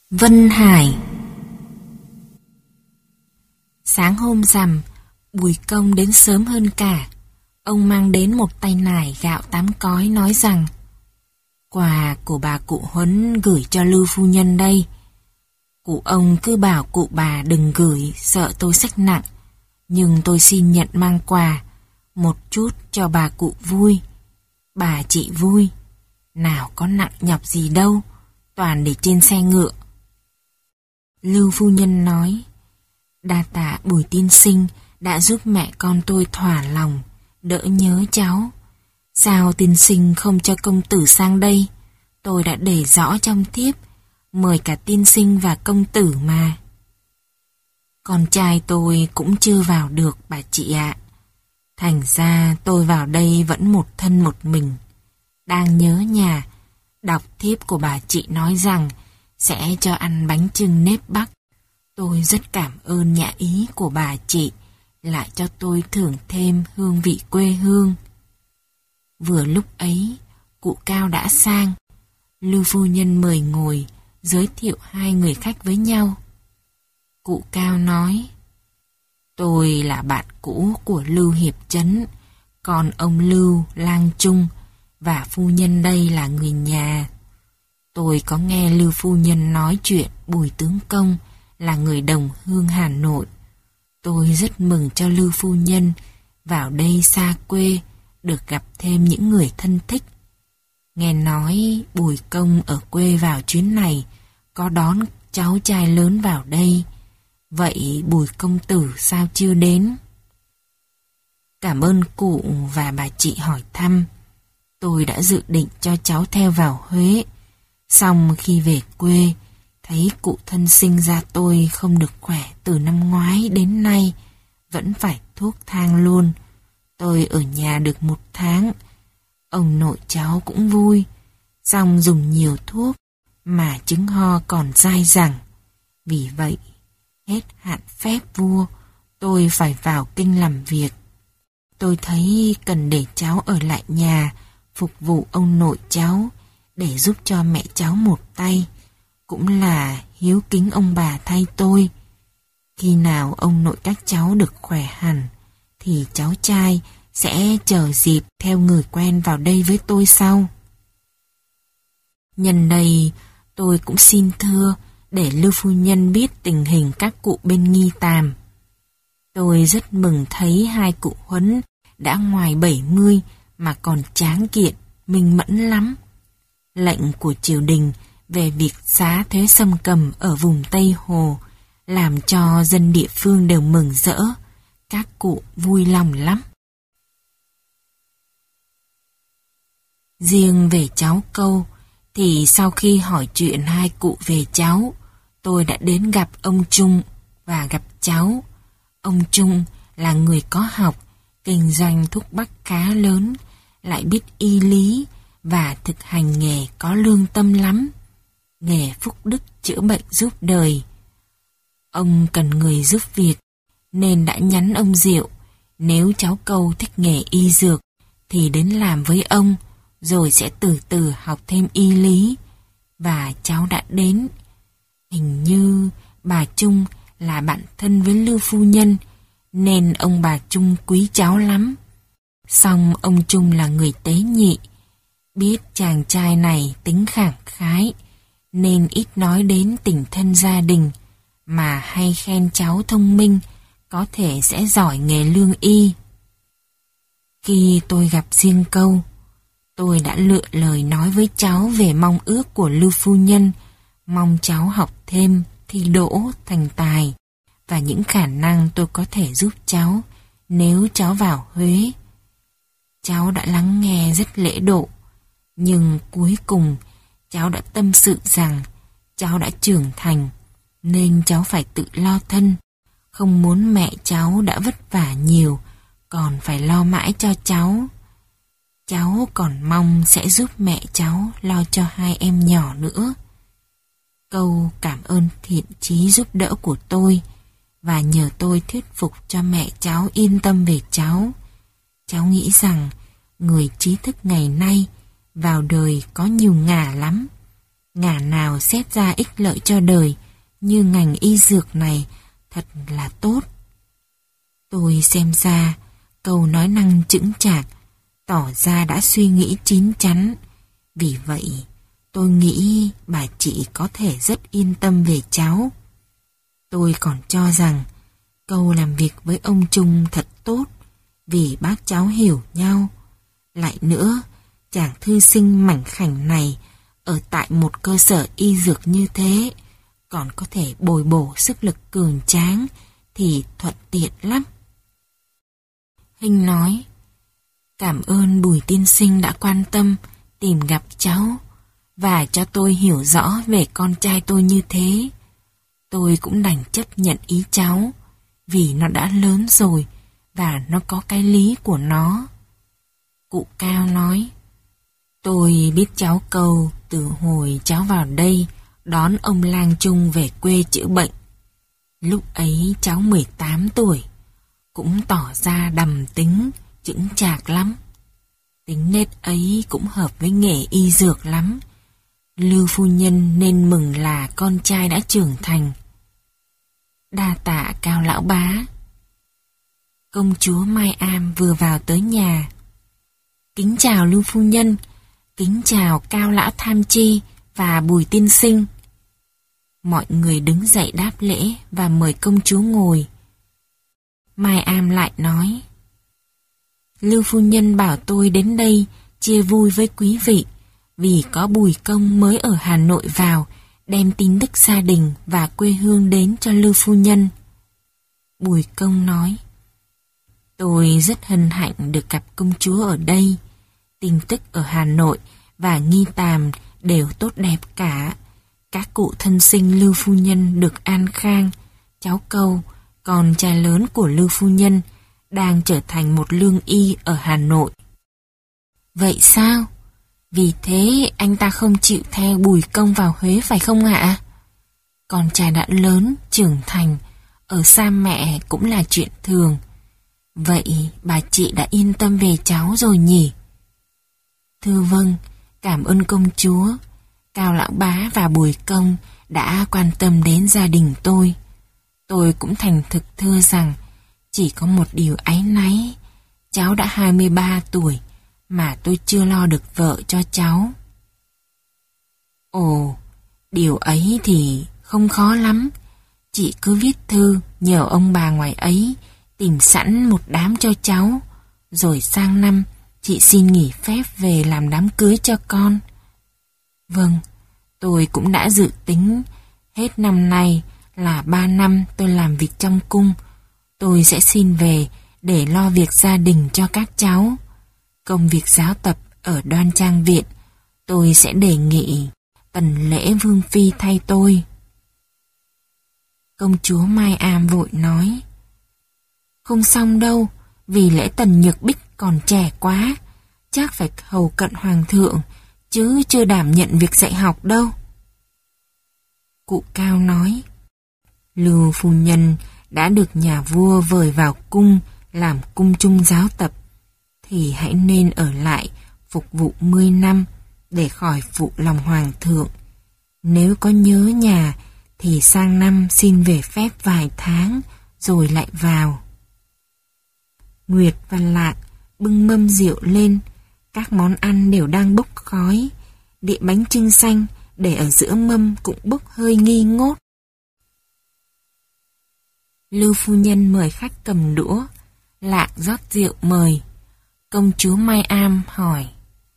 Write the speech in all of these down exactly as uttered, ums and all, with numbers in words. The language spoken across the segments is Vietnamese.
Vân Hải. Sáng hôm rằm, Bùi Công đến sớm hơn cả. Ông mang đến một tay nải gạo tám cói nói rằng: quà của bà cụ Huấn gửi cho Lưu phu nhân đây. Cụ ông cứ bảo cụ bà đừng gửi, sợ tôi xách nặng. Nhưng tôi xin nhận mang quà, một chút cho bà cụ vui. Bà chị vui, nào có nặng nhọc gì đâu, toàn để trên xe ngựa. Lưu phu nhân nói: đa tạ Bùi tiên sinh đã giúp mẹ con tôi thỏa lòng, đỡ nhớ cháu. Sao tiên sinh không cho công tử sang đây? Tôi đã để rõ trong thiếp, mời cả tiên sinh và công tử mà. Con trai tôi cũng chưa vào được bà chị ạ. Thành ra tôi vào đây vẫn một thân một mình. Đang nhớ nhà, đọc thiếp của bà chị nói rằng sẽ cho ăn bánh chưng nếp Bắc. Tôi rất cảm ơn nhã ý của bà chị, lại cho tôi thưởng thêm hương vị quê hương. Vừa lúc ấy, cụ Cao đã sang. Lưu phu nhân mời ngồi, giới thiệu hai người khách với nhau. Cụ Cao nói: tôi là bạn cũ của Lưu Hiệp Chấn, còn ông Lưu lang trung và phu nhân đây là người nhà. Tôi có nghe Lưu phu nhân nói chuyện Bùi tướng công là người đồng hương Hà Nội. Tôi rất mừng cho Lưu phu nhân vào đây xa quê được gặp thêm những người thân thích. Nghe nói Bùi công ở quê vào chuyến này có đón cháu trai lớn vào đây. Vậy Bùi công tử sao chưa đến? Cảm ơn cụ và bà chị hỏi thăm. Tôi đã dự định cho cháu theo vào Huế. Xong khi về quê, thấy cụ thân sinh ra tôi không được khỏe từ năm ngoái đến nay, vẫn phải thuốc thang luôn. Tôi ở nhà được một tháng. Ông nội cháu cũng vui, xong dùng nhiều thuốc mà chứng ho còn dai dẳng. Vì vậy, hết hạn phép vua, tôi phải vào kinh làm việc. Tôi thấy cần để cháu ở lại nhà phục vụ ông nội cháu, để giúp cho mẹ cháu một tay, cũng là hiếu kính ông bà thay tôi. Khi nào ông nội các cháu được khỏe hẳn, thì cháu trai sẽ chờ dịp theo người quen vào đây với tôi sau. Nhân đây, tôi cũng xin thưa để Lưu phu nhân biết tình hình các cụ bên Nghi Tàm. Tôi rất mừng thấy hai cụ Huấn đã ngoài bảy mươi mà còn tráng kiện, minh mẫn lắm. Lệnh của triều đình về việc xá thuế xâm cầm ở vùng Tây Hồ làm cho dân địa phương đều mừng rỡ, các cụ vui lòng lắm. Riêng về cháu Câu thì sau khi hỏi chuyện hai cụ về cháu, tôi đã đến gặp ông Trung và gặp cháu. Ông Trung là người có học, kinh doanh thuốc bắc khá lớn, lại biết y lý và thực hành nghề có lương tâm lắm. Nghề phúc đức chữa bệnh giúp đời. Ông cần người giúp việc, nên đã nhắn ông Diệu, nếu cháu Câu thích nghề y dược thì đến làm với ông, rồi sẽ từ từ học thêm y lý. Và cháu đã đến. Hình như bà Trung là bạn thân với Lưu phu nhân, nên ông bà Trung quý cháu lắm. Song ông Trung là người tế nhị, biết chàng trai này tính khẳng khái, nên ít nói đến tình thân gia đình, mà hay khen cháu thông minh, có thể sẽ giỏi nghề lương y. Khi tôi gặp riêng Câu, tôi đã lựa lời nói với cháu về mong ước của Lưu phu nhân, mong cháu học thêm, thi đỗ, thành tài, và những khả năng tôi có thể giúp cháu nếu cháu vào Huế. Cháu đã lắng nghe rất lễ độ, nhưng cuối cùng cháu đã tâm sự rằng cháu đã trưởng thành, nên cháu phải tự lo thân, không muốn mẹ cháu đã vất vả nhiều, còn phải lo mãi cho cháu. Cháu còn mong sẽ giúp mẹ cháu lo cho hai em nhỏ nữa. Câu cảm ơn thiện chí giúp đỡ của tôi, và nhờ tôi thuyết phục cho mẹ cháu yên tâm về cháu. Cháu nghĩ rằng người trí thức ngày nay vào đời có nhiều ngả lắm, ngả nào xét ra ích lợi cho đời, như ngành y dược này, thật là tốt. Tôi xem ra, câu nói năng chững chạc, tỏ ra đã suy nghĩ chín chắn. Vì vậy, tôi nghĩ bà chị có thể rất yên tâm về cháu. Tôi còn cho rằng, câu làm việc với ông Trung thật tốt, vì bác cháu hiểu nhau. Lại nữa, chàng thư sinh mảnh khảnh này, ở tại một cơ sở y dược như thế, còn có thể bồi bổ sức lực cường tráng, thì thuận tiện lắm. Hinh nói, cảm ơn Bùi tiên sinh đã quan tâm, tìm gặp cháu, và cho tôi hiểu rõ về con trai tôi như thế. Tôi cũng đành chấp nhận ý cháu, vì nó đã lớn rồi, và nó có cái lý của nó. Cụ Cao nói, tôi biết cháu câu từ hồi cháu vào đây đón ông Lang Trung về quê chữa bệnh. Lúc ấy cháu mười tám tuổi, cũng tỏ ra đầm tính, chững chạc lắm. Tính nết ấy cũng hợp với nghề y dược lắm. Lưu phu nhân nên mừng là con trai đã trưởng thành. Đa tạ Cao lão bá. Công chúa Mai Am vừa vào tới nhà. Kính chào Lưu phu nhân, kính chào Cao lão tham chi và Bùi tiên sinh. Mọi người đứng dậy đáp lễ và mời công chúa ngồi. Mai Am lại nói, Lưu phu nhân bảo tôi đến đây chia vui với quý vị, vì có Bùi công mới ở Hà Nội vào, đem tin tức gia đình và quê hương đến cho Lưu phu nhân. Bùi công nói, tôi rất hân hạnh được gặp công chúa ở đây. Tin tức ở Hà Nội và Nghi Tàm đều tốt đẹp cả. Các cụ thân sinh Lưu phu nhân được an khang. Cháu Câu, con trai lớn của Lưu phu nhân, đang trở thành một lương y ở Hà Nội. Vậy sao? Vì thế anh ta không chịu theo Bùi công vào Huế phải không ạ? Con trai đã lớn, trưởng thành, ở xa mẹ cũng là chuyện thường. Vậy bà chị đã yên tâm về cháu rồi nhỉ? Thưa vâng, cảm ơn công chúa. Cao lão bá và Bùi công đã quan tâm đến gia đình tôi. Tôi cũng thành thực thưa rằng chỉ có một điều áy náy. Cháu đã hai mươi ba tuổi mà tôi chưa lo được vợ cho cháu. Ồ, điều ấy thì không khó lắm. Chị cứ viết thư nhờ ông bà ngoài ấy tìm sẵn một đám cho cháu, rồi sang năm chị xin nghỉ phép về làm đám cưới cho con. Vâng, tôi cũng đã dự tính hết năm nay là ba năm tôi làm việc trong cung, tôi sẽ xin về để lo việc gia đình cho các cháu. Công việc giáo tập ở Đoan Trang Viện tôi sẽ đề nghị Tần Lễ Vương Phi thay tôi. Công chúa Mai Am vội nói, không xong đâu, vì Lễ Tần Nhược Bích còn trẻ quá, chắc phải hầu cận hoàng thượng, chứ chưa đảm nhận việc dạy học đâu. Cụ Cao nói, Lưu phu nhân đã được nhà vua vời vào cung làm cung trung giáo tập, thì hãy nên ở lại phục vụ mười năm để khỏi phụ lòng hoàng thượng. Nếu có nhớ nhà thì sang năm xin về phép vài tháng rồi lại vào. Nguyệt và Lạc bưng mâm rượu lên, các món ăn đều đang bốc khói. Đĩa bánh chưng xanh để ở giữa mâm cũng bốc hơi nghi ngút. Lưu phu nhân mời khách cầm đũa, Lạc rót rượu mời. Công chúa Mai Am hỏi,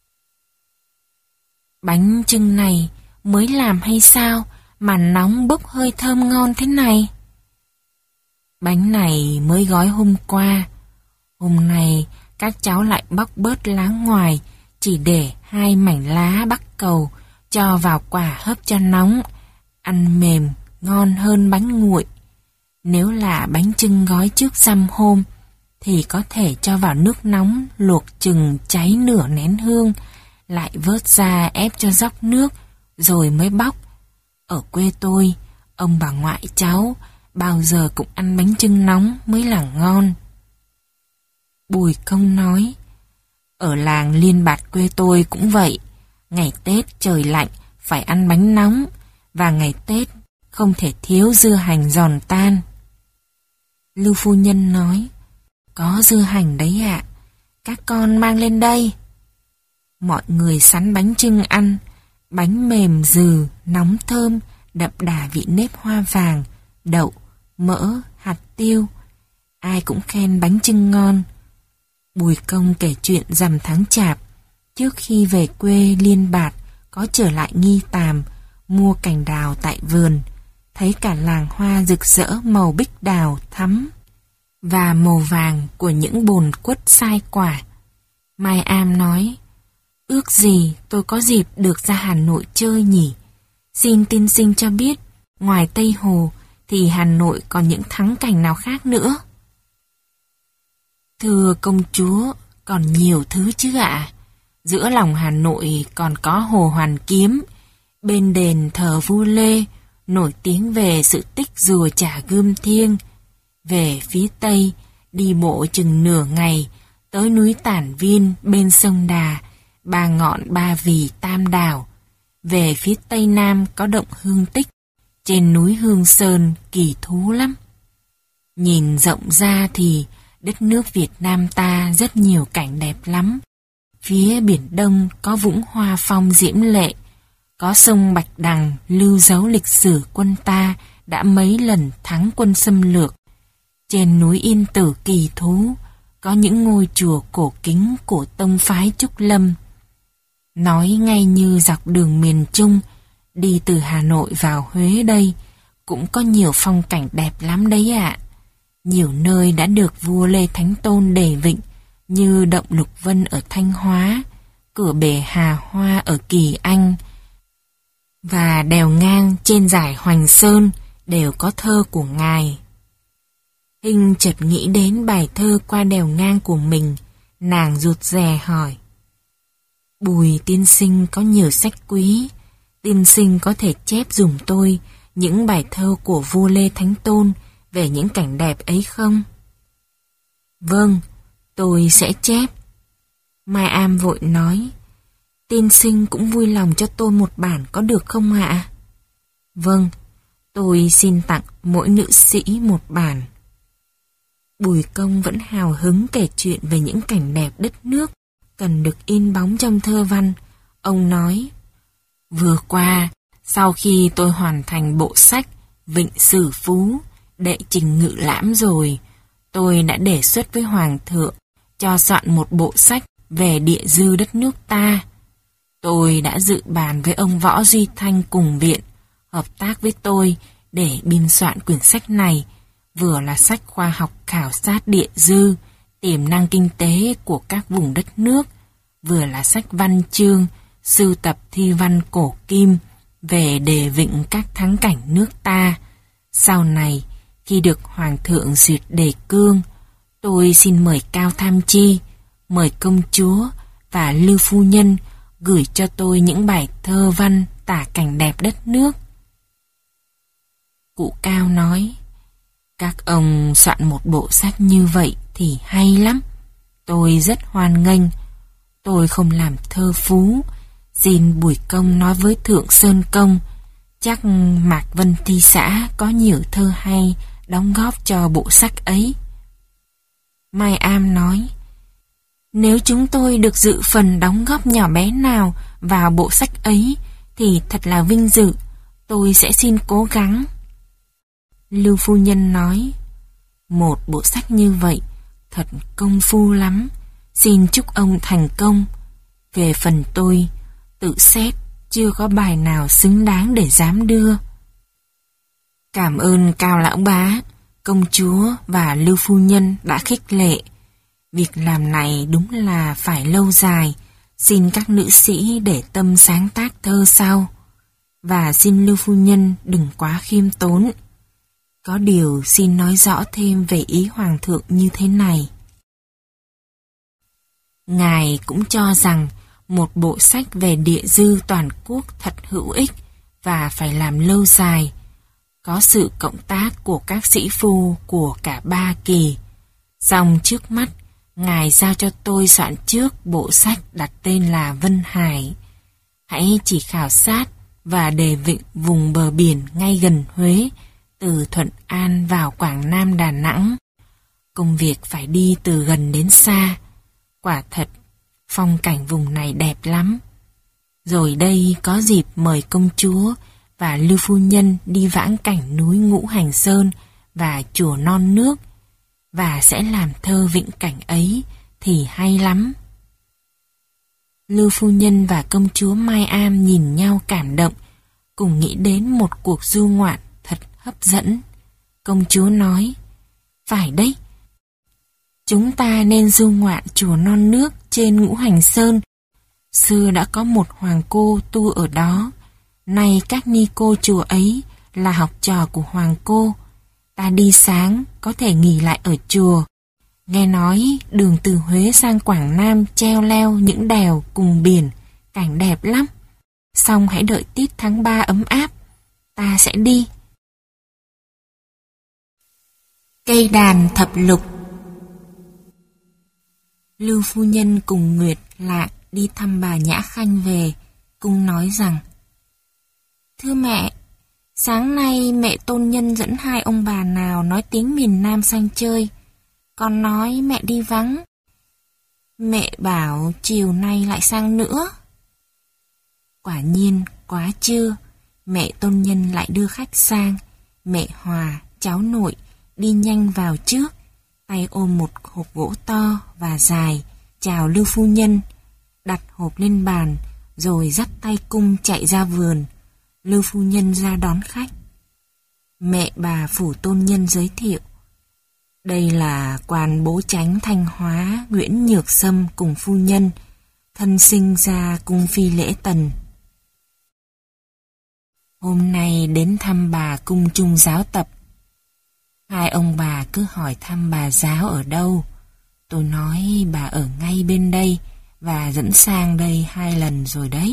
bánh chưng này mới làm hay sao mà nóng bốc hơi thơm ngon thế này? Bánh này mới gói hôm qua. Hôm nay các cháu lại bóc bớt lá ngoài, chỉ để hai mảnh lá bắc cầu cho vào quả hấp cho nóng, ăn mềm, ngon hơn bánh nguội. Nếu là bánh chưng gói trước dăm hôm, thì có thể cho vào nước nóng luộc chừng cháy nửa nén hương, lại vớt ra ép cho dóc nước, rồi mới bóc. Ở quê tôi, ông bà ngoại cháu bao giờ cũng ăn bánh chưng nóng mới là ngon. Bùi công nói, ở làng Liên Bạt quê tôi cũng vậy. Ngày Tết trời lạnh, phải ăn bánh nóng, và ngày Tết không thể thiếu dưa hành giòn tan. Lưu phu nhân nói, có dưa hành đấy ạ, các con mang lên đây. Mọi người sắn bánh chưng ăn, bánh mềm dừ, nóng thơm, đậm đà vị nếp hoa vàng, đậu, mỡ, hạt tiêu. Ai cũng khen bánh chưng ngon. Bùi Công kể chuyện rằm tháng Chạp, trước khi về quê Liên Bạt có trở lại Nghi Tàm, mua cành đào tại vườn, thấy cả làng hoa rực rỡ màu bích đào thắm và màu vàng của những bồn quất sai quả. Mai Am nói, ước gì tôi có dịp được ra Hà Nội chơi nhỉ. Xin tiên sinh cho biết, ngoài Tây Hồ thì Hà Nội còn những thắng cảnh nào khác nữa? Thưa công chúa, còn nhiều thứ chứ ạ. Giữa lòng Hà Nội còn có Hồ Hoàn Kiếm, bên đền thờ vua Lê, nổi tiếng về sự tích rùa Chả Gươm Thiêng. Về phía Tây, đi bộ chừng nửa ngày, tới núi Tản Viên bên sông Đà, Ba Ngọn Ba Vì Tam Đảo. Về phía Tây Nam có động Hương Tích, trên núi Hương Sơn kỳ thú lắm. Nhìn rộng ra thì đất nước Việt Nam ta rất nhiều cảnh đẹp lắm. Phía Biển Đông có vũng Hoa Phong diễm lệ, có sông Bạch Đằng lưu dấu lịch sử quân ta đã mấy lần thắng quân xâm lược. Trên núi Yên Tử kỳ thú, có những ngôi chùa cổ kính của tông phái Trúc Lâm. Nói ngay như dọc đường miền Trung, đi từ Hà Nội vào Huế đây, cũng có nhiều phong cảnh đẹp lắm đấy ạ. Nhiều nơi đã được vua Lê Thánh Tôn đề vịnh, như động Lục Vân ở Thanh Hóa, cửa bể Hà Hoa ở Kỳ Anh, và đèo ngang trên dải Hoành Sơn đều có thơ của ngài. Hinh chợt nghĩ đến bài thơ Qua Đèo Ngang của mình, nàng rụt rè hỏi, Bùi tiên sinh có nhiều sách quý, tiên sinh có thể chép dùm tôi những bài thơ của vua Lê Thánh Tôn về những cảnh đẹp ấy không? Vâng, tôi sẽ chép. Mai Am vội nói, tiên sinh cũng vui lòng cho tôi một bản có được không ạ? Vâng, tôi xin tặng mỗi nữ sĩ một bản. Bùi Công vẫn hào hứng kể chuyện về những cảnh đẹp đất nước cần được in bóng trong thơ văn. Ông nói, vừa qua, sau khi tôi hoàn thành bộ sách Vịnh Sử Phú, đệ trình ngự lãm rồi, tôi đã đề xuất với Hoàng thượng cho soạn một bộ sách về địa dư đất nước ta. Tôi đã dự bàn với ông Võ Duy Thanh cùng viện, hợp tác với tôi để biên soạn quyển sách này, vừa là sách khoa học khảo sát địa dư, tiềm năng kinh tế của các vùng đất nước, vừa là sách văn chương, sưu tập thi văn cổ kim về đề vịnh các thắng cảnh nước ta. Sau này, khi được Hoàng thượng duyệt đề cương, tôi xin mời Cao Tham Chi, mời công chúa và Lưu phu nhân gửi cho tôi những bài thơ văn tả cảnh đẹp đất nước. Cụ Cao nói, các ông soạn một bộ sách như vậy thì hay lắm. Tôi rất hoan nghênh. Tôi không làm thơ phú, xin Bùi Công nói với Thượng Sơn Công, chắc Mạc Vân Thi Xã có nhiều thơ hay đóng góp cho bộ sách ấy. Mai Am nói, nếu chúng tôi được dự phần đóng góp nhỏ bé nào vào bộ sách ấy thì thật là vinh dự, tôi sẽ xin cố gắng. Lưu phu nhân nói, một bộ sách như vậy thật công phu lắm, xin chúc ông thành công. Về phần tôi, tự xét chưa có bài nào xứng đáng để dám đưa. Cảm ơn Cao lão bá, công chúa và Lưu phu nhân đã khích lệ. Việc làm này đúng là phải lâu dài, xin các nữ sĩ để tâm sáng tác thơ sau. Và xin Lưu phu nhân đừng quá khiêm tốn. Có điều xin nói rõ thêm về ý Hoàng thượng như thế này. Ngài cũng cho rằng một bộ sách về địa dư toàn quốc thật hữu ích và phải làm lâu dài, có sự cộng tác của các sĩ phu của cả ba kỳ. Song trước mắt, Ngài giao cho tôi soạn trước bộ sách đặt tên là Vân Hải. Hãy chỉ khảo sát và đề vịnh vùng bờ biển ngay gần Huế, từ Thuận An vào Quảng Nam Đà Nẵng. Công việc phải đi từ gần đến xa. Quả thật, phong cảnh vùng này đẹp lắm. Rồi đây có dịp mời công chúa và Lưu phu nhân đi vãng cảnh núi Ngũ Hành Sơn và chùa Non Nước, và sẽ làm thơ vịnh cảnh ấy thì hay lắm. Lưu phu nhân và công chúa Mai Am nhìn nhau cảm động, cùng nghĩ đến một cuộc du ngoạn thật hấp dẫn. Công chúa nói, phải đấy, chúng ta nên du ngoạn chùa Non Nước trên Ngũ Hành Sơn. Xưa đã có một hoàng cô tu ở đó, nay các ni cô chùa ấy là học trò của hoàng cô. Ta đi sáng có thể nghỉ lại ở chùa. Nghe nói đường từ Huế sang Quảng Nam treo leo những đèo cùng biển, cảnh đẹp lắm. Xong hãy đợi tiết tháng ba ấm áp, ta sẽ đi. Cây đàn thập lục. Lưu phu nhân cùng Nguyệt Lạng đi thăm bà Nhã Khanh về, cung nói rằng: Thưa mẹ, sáng nay mẹ tôn nhân dẫn hai ông bà nào nói tiếng miền Nam sang chơi. Con nói mẹ đi vắng. Mẹ bảo chiều nay lại sang nữa. Quả nhiên, quá trưa, mẹ tôn nhân lại đưa khách sang. Mẹ Hòa, cháu nội, đi nhanh vào trước, tay ôm một hộp gỗ to và dài, chào Lưu phu nhân, đặt hộp lên bàn, rồi dắt tay cung chạy ra vườn. Lưu phu nhân ra đón khách. Mẹ bà phủ tôn nhân giới thiệu: Đây là quan bố chánh Thanh Hóa Nguyễn Nhược Sâm cùng phu nhân, thân sinh ra cung phi lễ tần. Hôm nay đến thăm bà cung trung giáo tập. Hai ông bà cứ hỏi thăm bà giáo ở đâu. Tôi nói bà ở ngay bên đây và dẫn sang đây hai lần rồi đấy.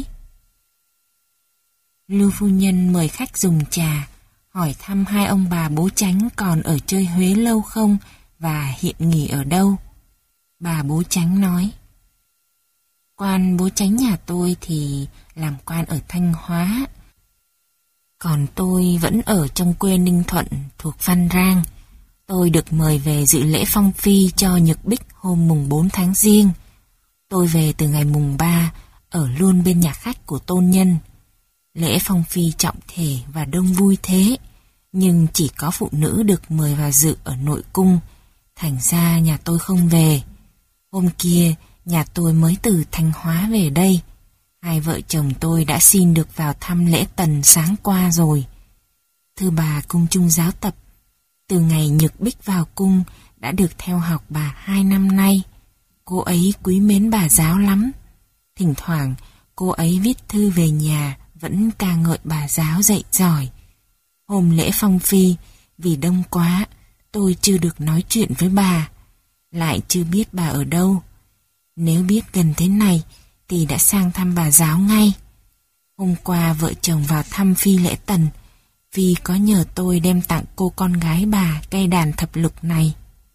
Lưu phu nhân mời khách dùng trà, hỏi thăm hai ông bà bố chánh còn ở chơi Huế lâu không và hiện nghỉ ở đâu. Bà bố chánh nói: Quan bố chánh nhà tôi thì làm quan ở Thanh Hóa, còn tôi vẫn ở trong quê Ninh Thuận thuộc Phan Rang. Tôi được mời về dự lễ phong phi cho Nhược Bích hôm mùng bốn tháng Giêng. Tôi về từ ngày mùng ba, ở luôn bên nhà khách của tôn nhân. Lễ phong phi trọng thể và đông vui thế, nhưng chỉ có phụ nữ được mời vào dự ở nội cung, thành ra nhà tôi không về. Hôm kia, nhà tôi mới từ Thanh Hóa về đây. Hai vợ chồng tôi đã xin được vào thăm lễ tần sáng qua rồi. Thưa bà cung trung giáo tập, từ ngày Nhược Bích vào cung đã được theo học bà hai năm nay. Cô ấy quý mến bà giáo lắm. Thỉnh thoảng cô ấy viết thư về nhà vẫn ca ngợi bà giáo dạy giỏi. Hôm lễ phong phi, vì đông quá, tôi chưa được nói chuyện với bà, lại chưa biết bà ở đâu. Nếu biết gần thế này thì đã sang thăm bà giáo ngay. Hôm qua vợ chồng vào thăm phi lễ tần, Phi có nhờ tôi đem tặng cô con gái bà cây đàn thập lục này.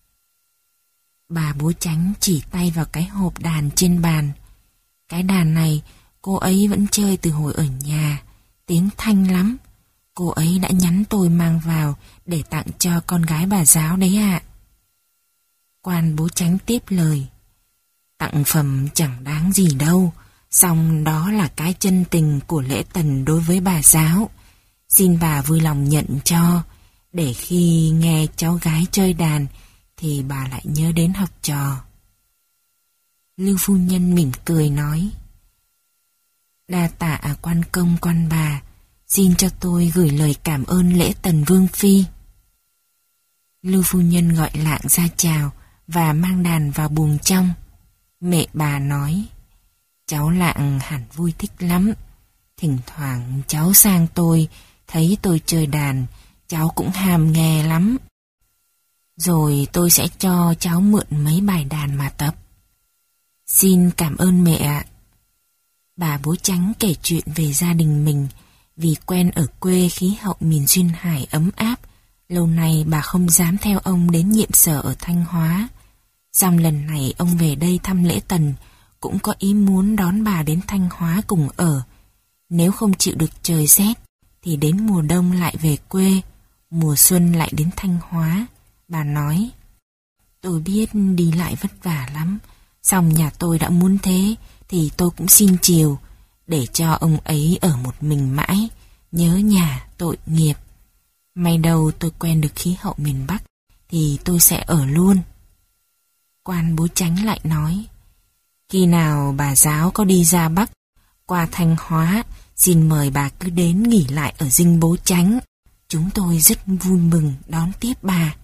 Bà bố chánh chỉ tay vào cái hộp đàn trên bàn. Cái đàn này cô ấy vẫn chơi từ hồi ở nhà, tiếng thanh lắm. Cô ấy đã nhắn tôi mang vào để tặng cho con gái bà giáo đấy ạ. Quan bố chánh tiếp lời: Tặng phẩm chẳng đáng gì đâu, song đó là cái chân tình của lễ tần đối với bà giáo. Xin bà vui lòng nhận cho, để khi nghe cháu gái chơi đàn thì bà lại nhớ đến học trò. Lưu phu nhân mỉm cười nói: Đa tạ quan công quan bà, xin cho tôi gửi lời cảm ơn lễ tần vương phi. Lưu phu nhân gọi Lạng ra chào và mang đàn vào buồng trong. Mẹ bà nói: Cháu Lạng hẳn vui thích lắm. Thỉnh thoảng cháu sang tôi, thấy tôi chơi đàn, cháu cũng ham nghe lắm. Rồi tôi sẽ cho cháu mượn mấy bài đàn mà tập. Xin cảm ơn mẹ ạ. Bà bố chánh kể chuyện về gia đình mình, vì quen ở quê khí hậu miền duyên hải ấm áp. Lâu nay bà không dám theo ông đến nhiệm sở ở Thanh Hóa. Song lần này ông về đây thăm lễ tần, cũng có ý muốn đón bà đến Thanh Hóa cùng ở. Nếu không chịu được trời rét, thì đến mùa đông lại về quê, mùa xuân lại đến Thanh Hóa. Bà nói, tôi biết đi lại vất vả lắm, song nhà tôi đã muốn thế, thì tôi cũng xin chiều, để cho ông ấy ở một mình mãi, nhớ nhà tội nghiệp. May đâu tôi quen được khí hậu miền Bắc, thì tôi sẽ ở luôn. Quan Bố Chánh lại nói, khi nào bà giáo có đi ra Bắc, qua Thanh Hóa, xin mời bà cứ đến nghỉ lại ở dinh Bố Chánh. Chúng tôi rất vui mừng đón tiếp bà.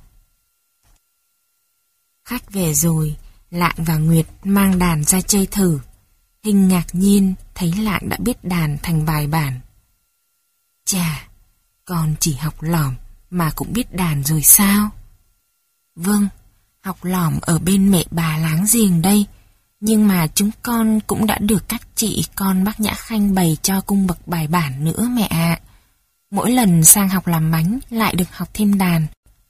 Khách về rồi, Lạng và Nguyệt mang đàn ra chơi thử. Hinh ngạc nhiên thấy Lạng đã biết đàn thành bài bản. Chà, con chỉ học lỏm mà cũng biết đàn rồi sao? Vâng, học lỏm ở bên mẹ bà láng giềng đây, nhưng mà chúng con cũng đã được các chị con bác Nhã Khanh bày cho cung bậc bài bản nữa mẹ ạ. Mỗi lần sang học làm bánh lại được học thêm đàn.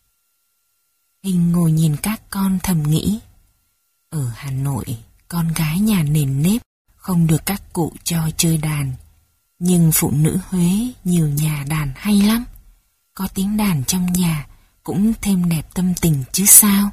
Hình ngồi nhìn các con thầm nghĩ, ở Hà Nội, con gái nhà nền nếp không được các cụ cho chơi đàn. Nhưng phụ nữ Huế nhiều nhà đàn hay lắm. Có tiếng đàn trong nhà cũng thêm đẹp tâm tình chứ sao.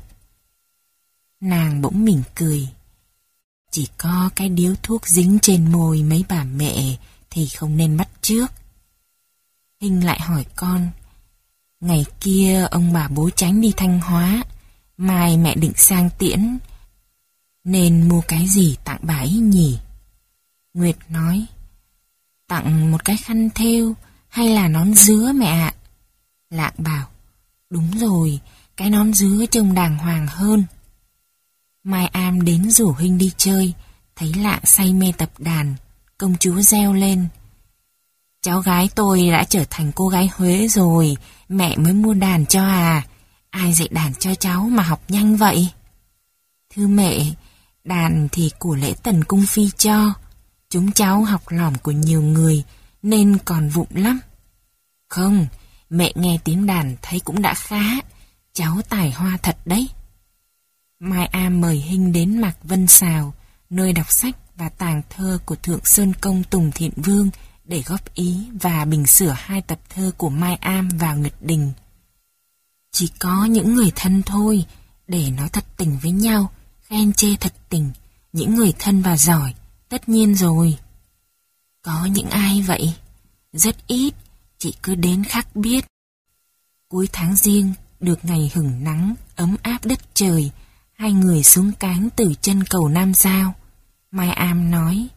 Nàng bỗng mỉm cười. Chỉ có cái điếu thuốc dính trên môi mấy bà mẹ thì không nên bắt chước. Hình lại hỏi con, ngày kia ông bà Bố Chánh đi Thanh Hóa, mai mẹ định sang tiễn, nên mua cái gì tặng bà ấy nhỉ? Nguyệt nói, tặng một cái khăn thêu hay là nón dứa mẹ ạ? Lạng bảo, đúng rồi, cái nón dứa trông đàng hoàng hơn. Mai Am đến rủ Hinh đi chơi, thấy Lạng say mê tập đàn, công chúa reo lên. Cháu gái tôi đã trở thành cô gái Huế rồi, mẹ mới mua đàn cho à, ai dạy đàn cho cháu mà học nhanh vậy? Thưa mẹ, đàn thì của lễ tần cung phi cho, chúng cháu học lỏm của nhiều người nên còn vụng lắm. Không, mẹ nghe tiếng đàn thấy cũng đã khá, cháu tài hoa thật đấy. Mai Am mời Hinh đến Mạc Vân Sào, nơi đọc sách và tàng thơ của Thượng Sơn Công Tùng Thiện Vương, để góp ý và bình sửa hai tập thơ của Mai Am và Nguyệt Đình. Chỉ có những người thân thôi, để nói thật tình với nhau, khen chê thật tình, những người thân và giỏi, tất nhiên rồi. Có những ai vậy? Rất ít, chị cứ đến khắc biết. Cuối tháng Giêng, được ngày hửng nắng, ấm áp đất trời, hai người xuống cáng từ chân cầu Nam Giao. Mai Am nói,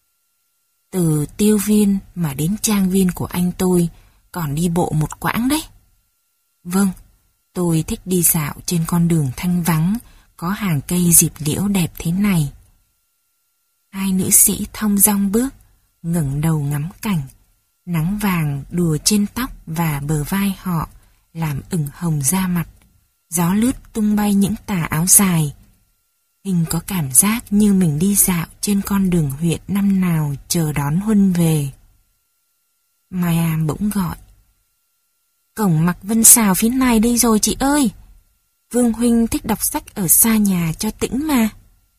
từ Tiêu Viên mà đến trang viên của anh tôi còn đi bộ một quãng đấy. Vâng, tôi thích đi dạo trên con đường thanh vắng, có hàng cây diệp liễu đẹp thế này. Hai nữ sĩ thong dong bước, ngẩng đầu ngắm cảnh. Nắng vàng đùa trên tóc và bờ vai họ, làm ửng hồng da mặt. Gió lướt tung bay những tà áo dài. Hình có cảm giác như mình đi dạo trên con đường huyện năm nào chờ đón Huân về. Mai Am bỗng gọi, cổng Mạc Vân Sào phía này đây rồi chị ơi. Vương huynh thích đọc sách ở xa nhà cho tĩnh mà.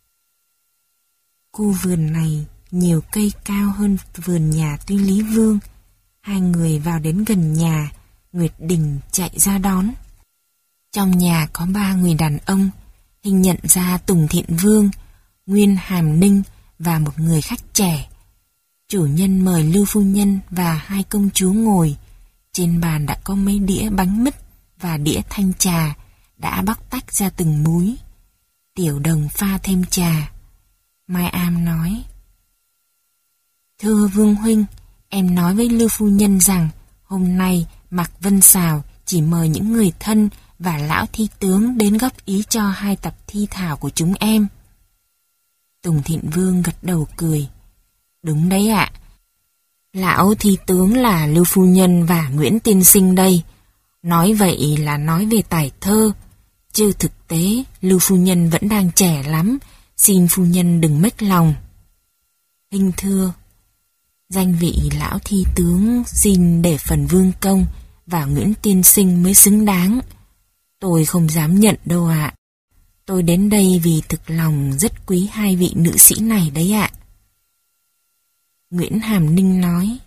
Khu vườn này nhiều cây cao hơn vườn nhà Tuy Lý Vương. Hai người vào đến gần nhà, Nguyệt Đình chạy ra đón. Trong nhà có ba người đàn ông. Hình nhận ra Tùng Thiện Vương, Nguyên Hàm Ninh và một người khách trẻ. Chủ nhân mời Lưu phu nhân và hai công chúa ngồi. Trên bàn đã có mấy đĩa bánh mứt và đĩa thanh trà đã bóc tách ra từng múi. Tiểu Đồng pha thêm trà. Mai Am nói, thưa Vương huynh, em nói với Lưu phu nhân rằng hôm nay Mạc Vân Sào chỉ mời những người thân và lão thi tướng đến góp ý cho hai tập thi thảo của chúng em. Tùng Thiện Vương gật đầu cười. Đúng đấy ạ. Lão thi tướng là Lưu phu nhân và Nguyễn tiên sinh đây. Nói vậy là nói về tài thơ, chứ thực tế Lưu phu nhân vẫn đang trẻ lắm, xin phu nhân đừng mếch lòng. Hình thưa, danh vị lão thi tướng xin để phần vương công và Nguyễn tiên sinh mới xứng đáng. Tôi không dám nhận đâu ạ. Tôi đến đây vì thực lòng rất quý hai vị nữ sĩ này đấy ạ. Nguyễn Hàm Ninh nói.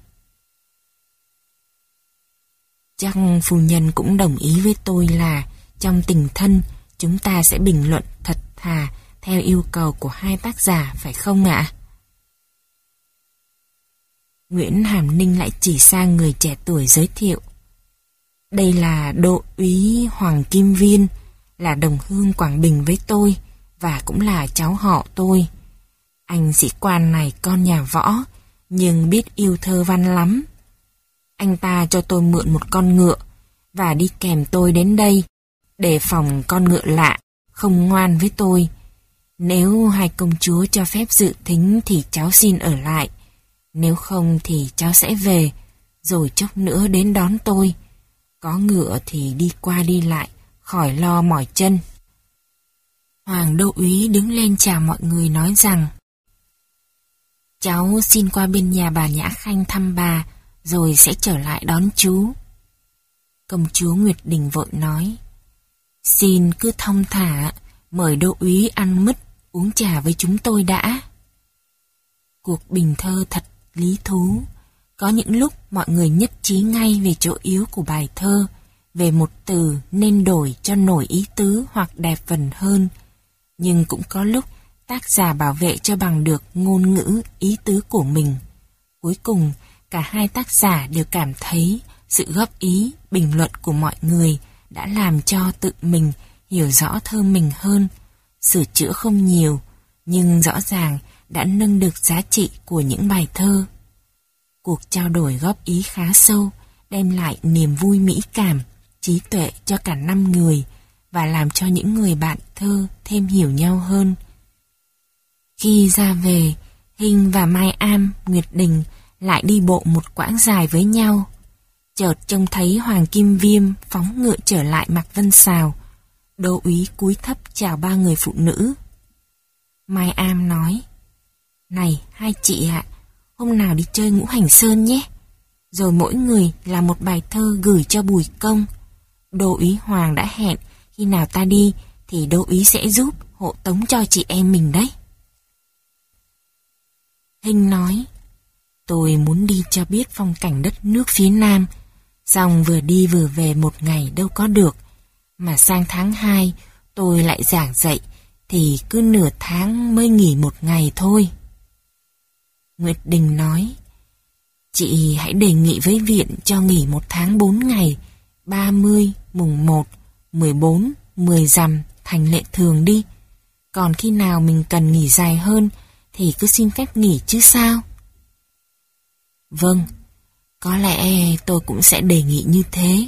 Chắc phu nhân cũng đồng ý với tôi là trong tình thân chúng ta sẽ bình luận thật thà theo yêu cầu của hai tác giả, phải không ạ? Nguyễn Hàm Ninh lại chỉ sang người trẻ tuổi giới thiệu. Đây là Đô úy Hoàng Kim Viên, là đồng hương Quảng Bình với tôi và cũng là cháu họ tôi. Anh sĩ quan này con nhà võ, nhưng biết yêu thơ văn lắm. Anh ta cho tôi mượn một con ngựa và đi kèm tôi đến đây, để phòng con ngựa lạ, không ngoan với tôi. Nếu hai công chúa cho phép dự thính thì cháu xin ở lại. Nếu không thì cháu sẽ về, rồi chốc nữa đến đón tôi. Có ngựa thì đi qua đi lại, khỏi lo mỏi chân. Hoàng đô úy đứng lên chào mọi người nói rằng: cháu xin qua bên nhà bà Nhã Khanh thăm bà, rồi sẽ trở lại đón chú. Công chúa Nguyệt Đình vội nói: xin cứ thong thả, mời đô úy ăn mứt, uống trà với chúng tôi đã. Cuộc bình thơ thật lý thú. Có những lúc mọi người nhất trí ngay về chỗ yếu của bài thơ, về một từ nên đổi cho nổi ý tứ hoặc đẹp vần hơn. Nhưng cũng có lúc tác giả bảo vệ cho bằng được ngôn ngữ, ý tứ của mình. Cuối cùng, cả hai tác giả đều cảm thấy sự góp ý, bình luận của mọi người đã làm cho tự mình hiểu rõ thơ mình hơn. Sửa chữa không nhiều, nhưng rõ ràng đã nâng được giá trị của những bài thơ. Cuộc trao đổi góp ý khá sâu, đem lại niềm vui mỹ cảm, trí tuệ cho cả năm người và làm cho những người bạn thơ thêm hiểu nhau hơn. Khi ra về, Hinh và Mai Am, Nguyệt Đình lại đi bộ một quãng dài với nhau. Chợt trông thấy Hoàng Kim Viêm phóng ngựa trở lại Mạc Vân Sào. Đô úy cúi thấp chào ba người phụ nữ. Mai Am nói: này hai chị ạ, hôm nào đi chơi Ngũ Hành Sơn nhé. Rồi mỗi người làm một bài thơ gửi cho Bùi Công. Đô úy Hoàng đã hẹn khi nào ta đi thì đô úy sẽ giúp hộ tống cho chị em mình đấy. Hinh nói: tôi muốn đi cho biết phong cảnh đất nước phía Nam, xong vừa đi vừa về một ngày đâu có được, mà sang tháng hai tôi lại giảng dạy thì cứ nửa tháng mới nghỉ một ngày thôi. Nguyệt Đình nói: chị hãy đề nghị với viện cho nghỉ một tháng bốn ngày, ba mươi, mùng một, mười bốn, mười rằm thành lệ thường đi. Còn khi nào mình cần nghỉ dài hơn thì cứ xin phép nghỉ chứ sao. Vâng, có lẽ tôi cũng sẽ đề nghị như thế.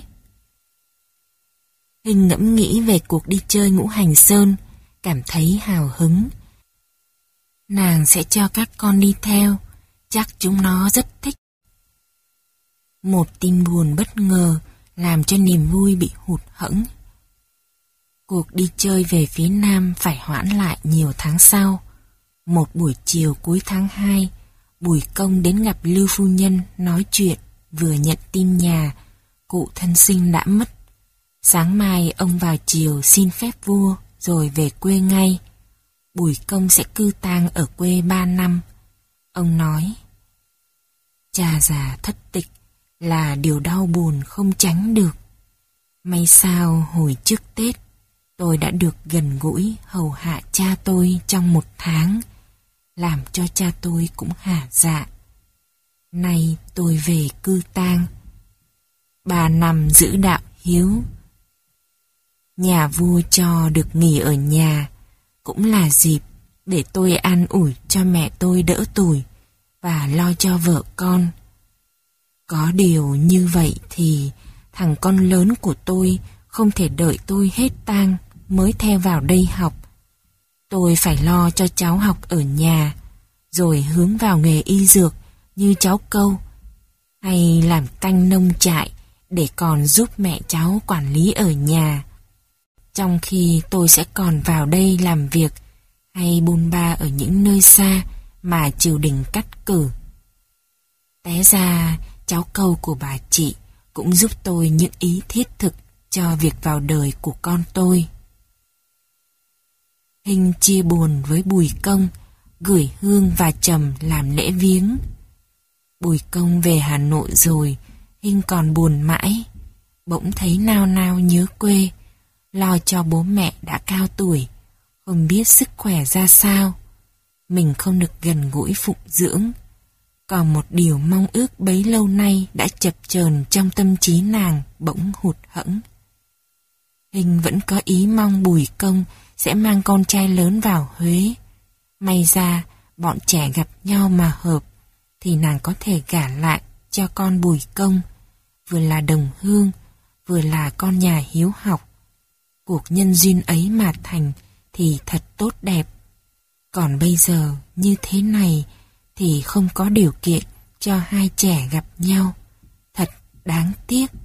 Hinh ngẫm nghĩ về cuộc đi chơi Ngũ Hành Sơn, cảm thấy hào hứng. Nàng sẽ cho các con đi theo, chắc chúng nó rất thích. Một tin buồn bất ngờ làm cho niềm vui bị hụt hẫng. Cuộc đi chơi về phía Nam phải hoãn lại nhiều tháng sau. Một buổi chiều cuối tháng hai, Bùi Công đến gặp Lưu phu nhân nói chuyện, vừa nhận tin nhà cụ thân sinh đã mất. Sáng mai ông vào chiều xin phép vua rồi về quê ngay. Bùi Công sẽ cư tang ở quê ba năm. Ông nói: cha già thất tịch là điều đau buồn không tránh được. May sao hồi trước Tết tôi đã được gần gũi hầu hạ cha tôi trong một tháng, làm cho cha tôi cũng hả dạ. Nay tôi về cư tang, ba năm giữ đạo hiếu. Nhà vua cho được nghỉ ở nhà, cũng là dịp để tôi an ủi cho mẹ tôi đỡ tủi và lo cho vợ con. Có điều như vậy thì thằng con lớn của tôi không thể đợi tôi hết tang mới theo vào đây học. Tôi phải lo cho cháu học ở nhà, rồi hướng vào nghề y dược như cháu Câu, hay làm canh nông trại để còn giúp mẹ cháu quản lý ở nhà. Trong khi tôi sẽ còn vào đây làm việc hay bôn ba ở những nơi xa mà triều đình cắt cử. Té ra cháu Câu của bà chị cũng giúp tôi những ý thiết thực cho việc vào đời của con tôi. Hinh chia buồn với Bùi Công, gửi hương và trầm làm lễ viếng. Bùi Công về Hà Nội rồi, Hinh còn buồn mãi. Bỗng thấy nao nao nhớ quê, lo cho bố mẹ đã cao tuổi, không biết sức khỏe ra sao. Mình không được gần gũi phụng dưỡng. Còn một điều mong ước bấy lâu nay đã chập chờn trong tâm trí nàng bỗng hụt hẫng. Hinh vẫn có ý mong Bùi Công sẽ mang con trai lớn vào Huế. May ra bọn trẻ gặp nhau mà hợp, thì nàng có thể gả lại cho con Bùi Công, vừa là đồng hương, vừa là con nhà hiếu học. Cuộc nhân duyên ấy mà thành thì thật tốt đẹp. Còn bây giờ như thế này thì không có điều kiện cho hai trẻ gặp nhau. Thật đáng tiếc.